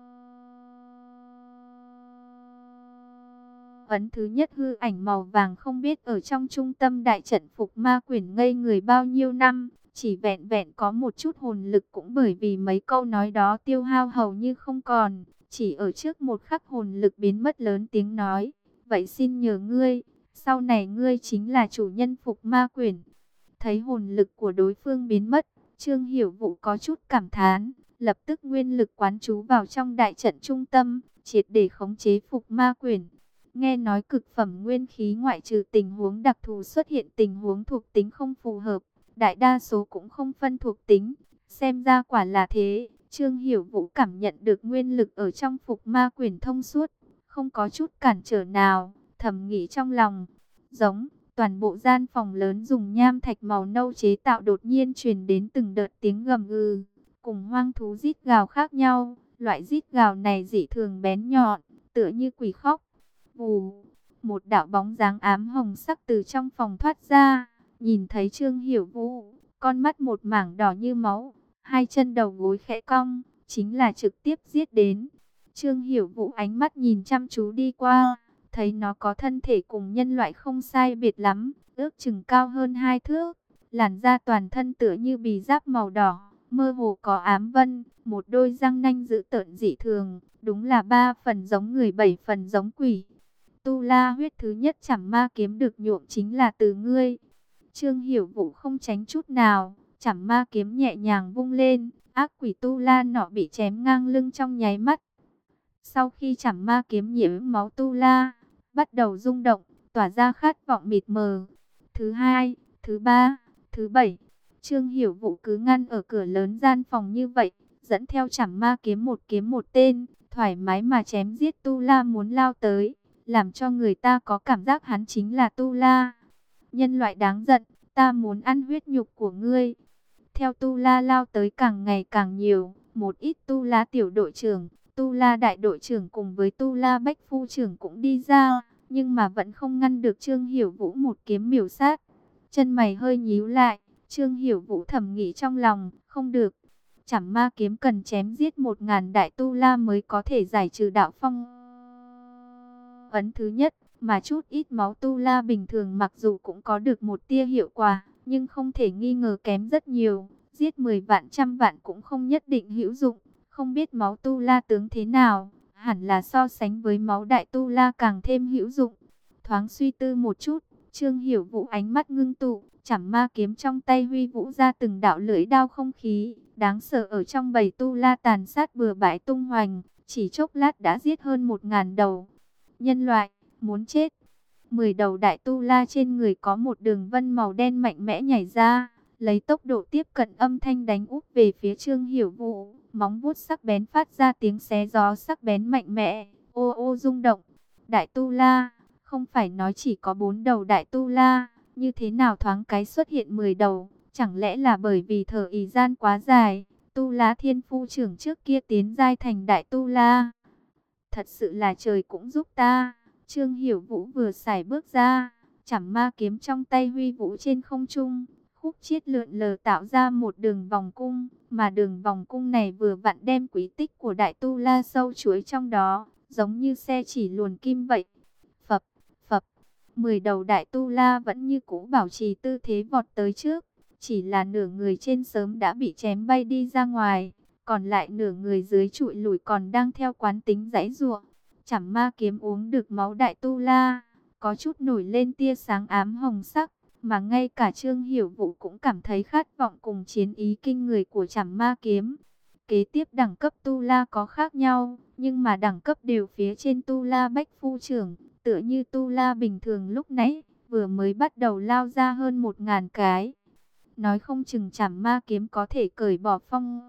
[SPEAKER 1] ấn thứ nhất. Hư ảnh màu vàng không biết ở trong trung tâm đại trận phục ma quyển ngây người bao nhiêu năm, chỉ vẹn vẹn có một chút hồn lực cũng bởi vì mấy câu nói đó tiêu hao hầu như không còn. Chỉ ở trước một khắc hồn lực biến mất, lớn tiếng nói: "Vậy xin nhờ ngươi, sau này ngươi chính là chủ nhân phục ma quyển." Thấy hồn lực của đối phương biến mất, Trương Hiểu Vũ có chút cảm thán, lập tức nguyên lực quán trú vào trong đại trận trung tâm, triệt để khống chế phục ma quyển. Nghe nói cực phẩm nguyên khí ngoại trừ tình huống đặc thù xuất hiện tình huống thuộc tính không phù hợp, đại đa số cũng không phân thuộc tính. Xem ra quả là thế. Trương Hiểu Vũ cảm nhận được nguyên lực ở trong phục ma quyển thông suốt, không có chút cản trở nào, thầm nghĩ trong lòng. Giống, toàn bộ gian phòng lớn dùng nham thạch màu nâu chế tạo đột nhiên truyền đến từng đợt tiếng gầm gừ, cùng hoang thú rít gào khác nhau. Loại rít gào này dị thường bén nhọn, tựa như quỷ khóc. Vù, một đạo bóng dáng ám hồng sắc từ trong phòng thoát ra, nhìn thấy Trương Hiểu Vũ, con mắt một mảng đỏ như máu, hai chân đầu gối khẽ cong, chính là trực tiếp giết đến. Trương Hiểu Vũ ánh mắt nhìn chăm chú đi qua, thấy nó có thân thể cùng nhân loại không sai biệt lắm, ước chừng cao hơn hai thước, làn da toàn thân tựa như bì giáp màu đỏ, mơ hồ có ám vân, một đôi răng nanh dữ tợn dị thường, đúng là ba phần giống người bảy phần giống quỷ. tu la huyết thứ nhất Trảm Ma kiếm được nhuộm chính là từ ngươi. Trương Hiểu Vũ không tránh chút nào, Trảm Ma kiếm nhẹ nhàng vung lên, ác quỷ tu la nọ bị chém ngang lưng trong nháy mắt. Sau khi Trảm Ma kiếm nhiễm máu tu la, bắt đầu rung động, tỏa ra khát vọng mịt mờ. Thứ hai, thứ ba, thứ bảy, Trương Hiểu Vũ cứ ngăn ở cửa lớn gian phòng như vậy, dẫn theo Trảm Ma kiếm một kiếm một tên, thoải mái mà chém giết tu la muốn lao tới, làm cho người ta có cảm giác hắn chính là tu la. Nhân loại đáng giận, ta muốn ăn huyết nhục của ngươi. Theo tu la lao tới càng ngày càng nhiều, một ít tu la tiểu đội trưởng, tu la đại đội trưởng cùng với tu la bách phu trưởng cũng đi ra, nhưng mà vẫn không ngăn được Trương Hiểu Vũ một kiếm miểu sát. Chân mày hơi nhíu lại, Trương Hiểu Vũ thầm nghĩ trong lòng, không được. Trảm Ma kiếm cần chém giết một ngàn đại tu la mới có thể giải trừ đạo phong ấn thứ nhất, mà chút ít máu tu la bình thường mặc dù cũng có được một tia hiệu quả, nhưng không thể nghi ngờ kém rất nhiều. Giết mười vạn trăm vạn cũng không nhất định hữu dụng, không biết máu tu la tướng thế nào, hẳn là so sánh với máu đại tu la càng thêm hữu dụng. Thoáng suy tư một chút, Trương Hiểu Vũ ánh mắt ngưng tụ, Trảm Ma kiếm trong tay huy vũ ra từng đạo lưỡi đao không khí, đáng sợ ở trong bầy tu la tàn sát bừa bãi tung hoành, chỉ chốc lát đã giết hơn một ngàn đầu. Nhân loại, muốn chết. Mười đầu đại tu la trên người có một đường vân màu đen mạnh mẽ nhảy ra, lấy tốc độ tiếp cận âm thanh đánh úp về phía Trương Hiểu Vũ, móng vuốt sắc bén phát ra tiếng xé gió sắc bén mạnh mẽ, ô ô rung động. Đại tu la, không phải nói chỉ có bốn đầu đại tu la, như thế nào thoáng cái xuất hiện mười đầu, chẳng lẽ là bởi vì thở ý gian quá dài, tu la thiên phu trưởng trước kia tiến giai thành đại tu la. Thật sự là trời cũng giúp ta. Trương Hiểu Vũ vừa sải bước ra, Trảm Ma kiếm trong tay huy vũ trên không trung, khúc chiết lượn lờ tạo ra một đường vòng cung, mà đường vòng cung này vừa vặn đem quý tích của đại tu la sâu chuối trong đó, giống như xe chỉ luồn kim vậy. Phập, phập, mười đầu đại tu la vẫn như cũ bảo trì tư thế vọt tới trước, chỉ là nửa người trên sớm đã bị chém bay đi ra ngoài, còn lại nửa người dưới trụi lủi còn đang theo quán tính giãy giụa. Trảm Ma kiếm uống được máu đại tu la, có chút nổi lên tia sáng ám hồng sắc, mà ngay cả Trương Hiểu Vũ cũng cảm thấy khát vọng cùng chiến ý kinh người của Trảm Ma kiếm. Kế tiếp đẳng cấp tu la có khác nhau, nhưng mà đẳng cấp đều phía trên tu la bách phu trưởng, tựa như tu la bình thường lúc nãy, vừa mới bắt đầu lao ra hơn một ngàn cái. Nói không chừng Trảm Ma kiếm có thể cởi bỏ phong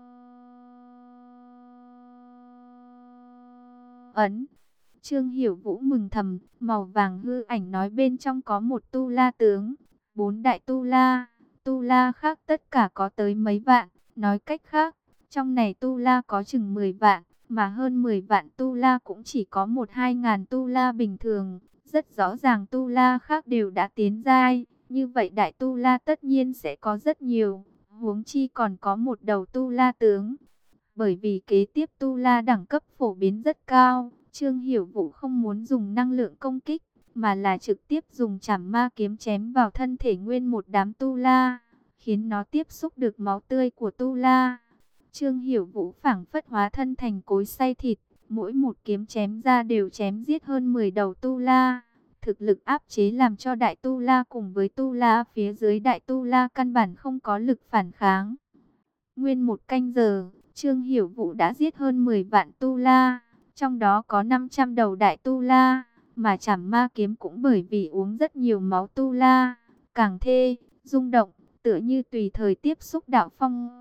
[SPEAKER 1] ấn. Trương Hiểu Vũ mừng thầm, màu vàng hư ảnh nói bên trong có một tu la tướng, bốn đại tu la, tu la khác tất cả có tới mấy vạn, nói cách khác, trong này tu la có chừng mười vạn, mà hơn mười vạn tu la cũng chỉ có một hai ngàn tu la bình thường, rất rõ ràng tu la khác đều đã tiến giai, như vậy đại tu la tất nhiên sẽ có rất nhiều, huống chi còn có một đầu tu la tướng. Bởi vì kế tiếp tu la đẳng cấp phổ biến rất cao, Trương Hiểu Vũ không muốn dùng năng lượng công kích, mà là trực tiếp dùng Trảm Ma kiếm chém vào thân thể nguyên một đám tu la, khiến nó tiếp xúc được máu tươi của tu la. Trương Hiểu Vũ phảng phất hóa thân thành cối xay thịt, mỗi một kiếm chém ra đều chém giết hơn mười đầu tu la. Thực lực áp chế làm cho đại tu la cùng với tu la phía dưới đại tu la căn bản không có lực phản kháng. Nguyên một canh giờ, Trương Hiểu Vũ đã giết hơn mười vạn tu la, trong đó có năm trăm đầu đại tu la, mà Trảm Ma kiếm cũng bởi vì uống rất nhiều máu tu la, càng thê, rung động, tựa như tùy thời tiếp xúc đạo phong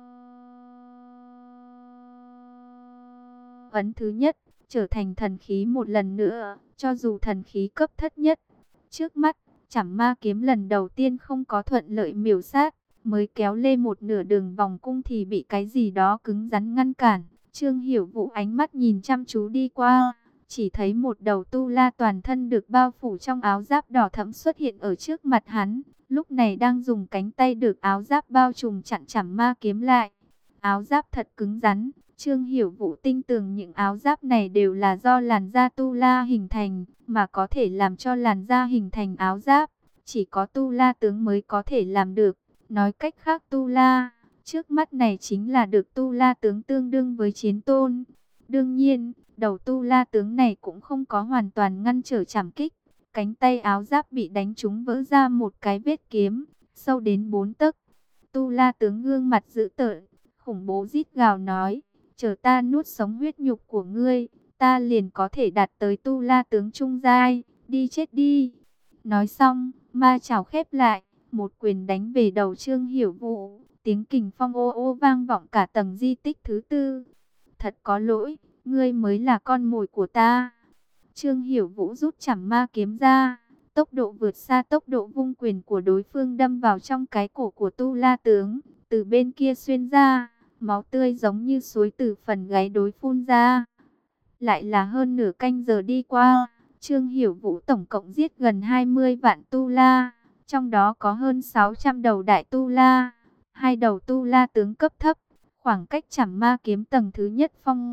[SPEAKER 1] ấn thứ nhất, trở thành thần khí một lần nữa, cho dù thần khí cấp thấp nhất. Trước mắt, Trảm Ma kiếm lần đầu tiên không có thuận lợi miểu sát, mới kéo lên một nửa đường vòng cung thì bị cái gì đó cứng rắn ngăn cản. Trương Hiểu Vũ ánh mắt nhìn chăm chú đi qua, chỉ thấy một đầu tu la toàn thân được bao phủ trong áo giáp đỏ thẫm xuất hiện ở trước mặt hắn, lúc này đang dùng cánh tay được áo giáp bao trùm chặn Trảm Ma kiếm lại. Áo giáp thật cứng rắn, Trương Hiểu Vũ tin tưởng những áo giáp này đều là do làn da tu la hình thành, mà có thể làm cho làn da hình thành áo giáp, chỉ có tu la tướng mới có thể làm được. Nói cách khác tu la trước mắt này chính là được tu la tướng tương đương với chiến tôn. Đương nhiên, đầu tu la tướng này cũng không có hoàn toàn ngăn trở trảm kích. Cánh tay áo giáp bị đánh trúng vỡ ra một cái vết kiếm, sâu đến bốn tấc. Tu la tướng gương mặt dữ tợn, khủng bố rít gào nói, chờ ta nuốt sống huyết nhục của ngươi, ta liền có thể đạt tới tu la tướng trung giai, đi chết đi. Nói xong, ma chảo khép lại, một quyền đánh về đầu Trương Hiểu Vũ, tiếng kình phong ô ô vang vọng cả tầng di tích thứ tư. Thật có lỗi, ngươi mới là con mồi của ta. Trương Hiểu Vũ rút chảm ma kiếm ra, tốc độ vượt xa tốc độ vung quyền của đối phương, đâm vào trong cái cổ của tu la tướng, từ bên kia xuyên ra, máu tươi giống như suối từ phần gáy đối phun ra. Lại là hơn nửa canh giờ đi qua, Trương Hiểu Vũ tổng cộng giết gần hai mươi vạn tu la, trong đó có hơn sáu trăm đầu đại tu la, hai đầu tu la tướng cấp thấp, khoảng cách chảm ma kiếm tầng thứ nhất phong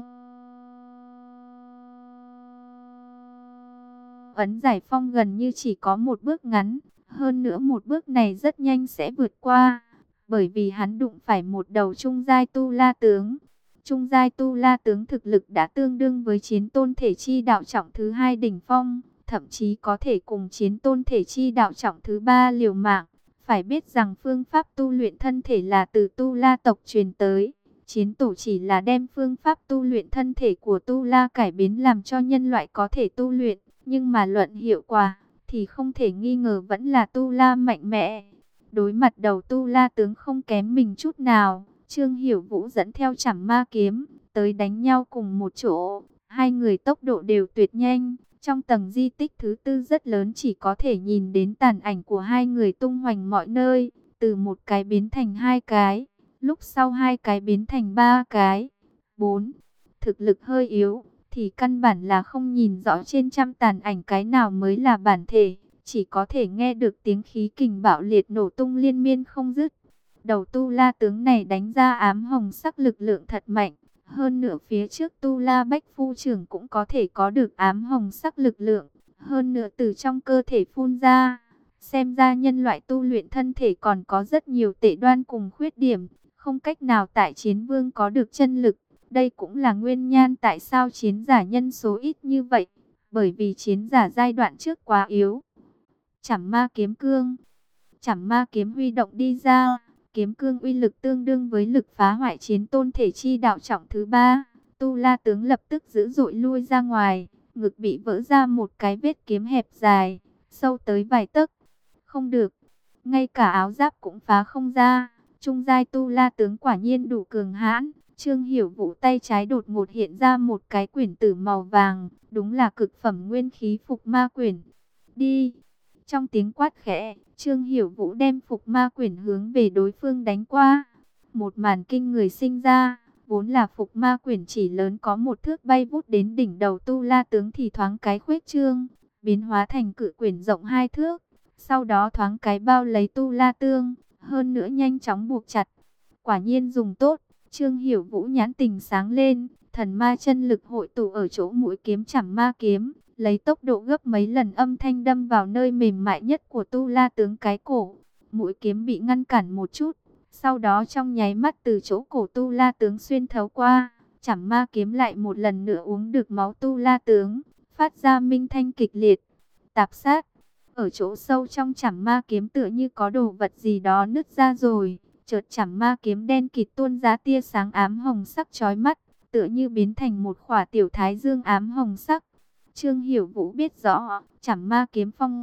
[SPEAKER 1] ấn giải phong gần như chỉ có một bước ngắn, hơn nữa một bước này rất nhanh sẽ vượt qua, bởi vì hắn đụng phải một đầu trung giai tu la tướng. Trung giai tu la tướng thực lực đã tương đương với chiến tôn thể chi đạo trọng thứ hai đỉnh phong, thậm chí có thể cùng chiến tôn thể chi đạo trọng thứ ba liều mạng. Phải biết rằng phương pháp tu luyện thân thể là từ tu la tộc truyền tới. Chiến tổ chỉ là đem phương pháp tu luyện thân thể của tu la cải biến làm cho nhân loại có thể tu luyện. Nhưng mà luận hiệu quả thì không thể nghi ngờ vẫn là tu la mạnh mẽ. Đối mặt đầu tu la tướng không kém mình chút nào, Trương Hiểu Vũ dẫn theo chảm ma kiếm tới đánh nhau cùng một chỗ. Hai người tốc độ đều tuyệt nhanh. Trong tầng di tích thứ tư rất lớn, chỉ có thể nhìn đến tàn ảnh của hai người tung hoành mọi nơi. Từ một cái biến thành hai cái, lúc sau hai cái biến thành ba cái, bốn. Thực lực hơi yếu thì căn bản là không nhìn rõ trên trăm tàn ảnh cái nào mới là bản thể. Chỉ có thể nghe được tiếng khí kình bạo liệt nổ tung liên miên không dứt. Đầu tu la tướng này đánh ra ám hồng sắc lực lượng thật mạnh. Hơn nữa phía trước tu la bách phu trưởng cũng có thể có được ám hồng sắc lực lượng. Hơn nữa từ trong cơ thể phun ra. Xem ra nhân loại tu luyện thân thể còn có rất nhiều tệ đoan cùng khuyết điểm. Không cách nào tại chiến vương có được chân lực. Đây cũng là nguyên nhân tại sao chiến giả nhân số ít như vậy. Bởi vì chiến giả giai đoạn trước quá yếu. Chảm ma kiếm cương. Chảm ma kiếm huy động đi ra. Kiếm cương uy lực tương đương với lực phá hoại chiến tôn thể chi đạo trọng thứ ba. Tu la tướng lập tức dữ dội lui ra ngoài. Ngực bị vỡ ra một cái vết kiếm hẹp dài, sâu tới vài tấc. Không được. Ngay cả áo giáp cũng phá không ra. Trung giai tu la tướng quả nhiên đủ cường hãn. Trương Hiểu Vũ tay trái đột ngột hiện ra một cái quyển tử màu vàng. Đúng là cực phẩm nguyên khí phục ma quyển. Đi. Trong tiếng quát khẽ, Trương Hiểu Vũ đem phục ma quyển hướng về đối phương đánh qua. Một màn kinh người sinh ra, vốn là phục ma quyển chỉ lớn có một thước bay vút đến đỉnh đầu tu la tướng thì thoáng cái khuếch trương, biến hóa thành cự quyển rộng hai thước. Sau đó thoáng cái bao lấy tu la tướng, hơn nữa nhanh chóng buộc chặt. Quả nhiên dùng tốt, Trương Hiểu Vũ nhãn tình sáng lên, thần ma chân lực hội tụ ở chỗ mũi kiếm chảm ma kiếm. Lấy tốc độ gấp mấy lần âm thanh đâm vào nơi mềm mại nhất của tu la tướng cái cổ. Mũi kiếm bị ngăn cản một chút. Sau đó trong nháy mắt từ chỗ cổ tu la tướng xuyên thấu qua. Chảm ma kiếm lại một lần nữa uống được máu tu la tướng. Phát ra minh thanh kịch liệt. Tạp sát. Ở chỗ sâu trong chảm ma kiếm tựa như có đồ vật gì đó nứt ra rồi. Chợt chảm ma kiếm đen kịt tuôn ra tia sáng ám hồng sắc chói mắt. Tựa như biến thành một khỏa tiểu thái dương ám hồng sắc. Trương Hiểu Vũ biết rõ, chảm ma kiếm phong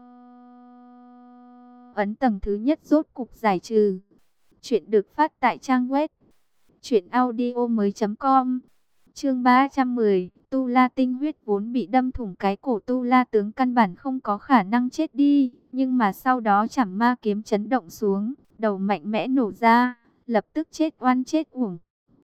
[SPEAKER 1] ấn tầng thứ nhất rốt cục giải trừ. Chuyện được phát tại trang web truyện audio mới chấm com. Chương ba trăm mười, Tu La tinh huyết vốn bị đâm thủng cái cổ tu la tướng căn bản không có khả năng chết đi, nhưng mà sau đó chảm ma kiếm chấn động xuống, đầu mạnh mẽ nổ ra, lập tức chết oan chết uổng.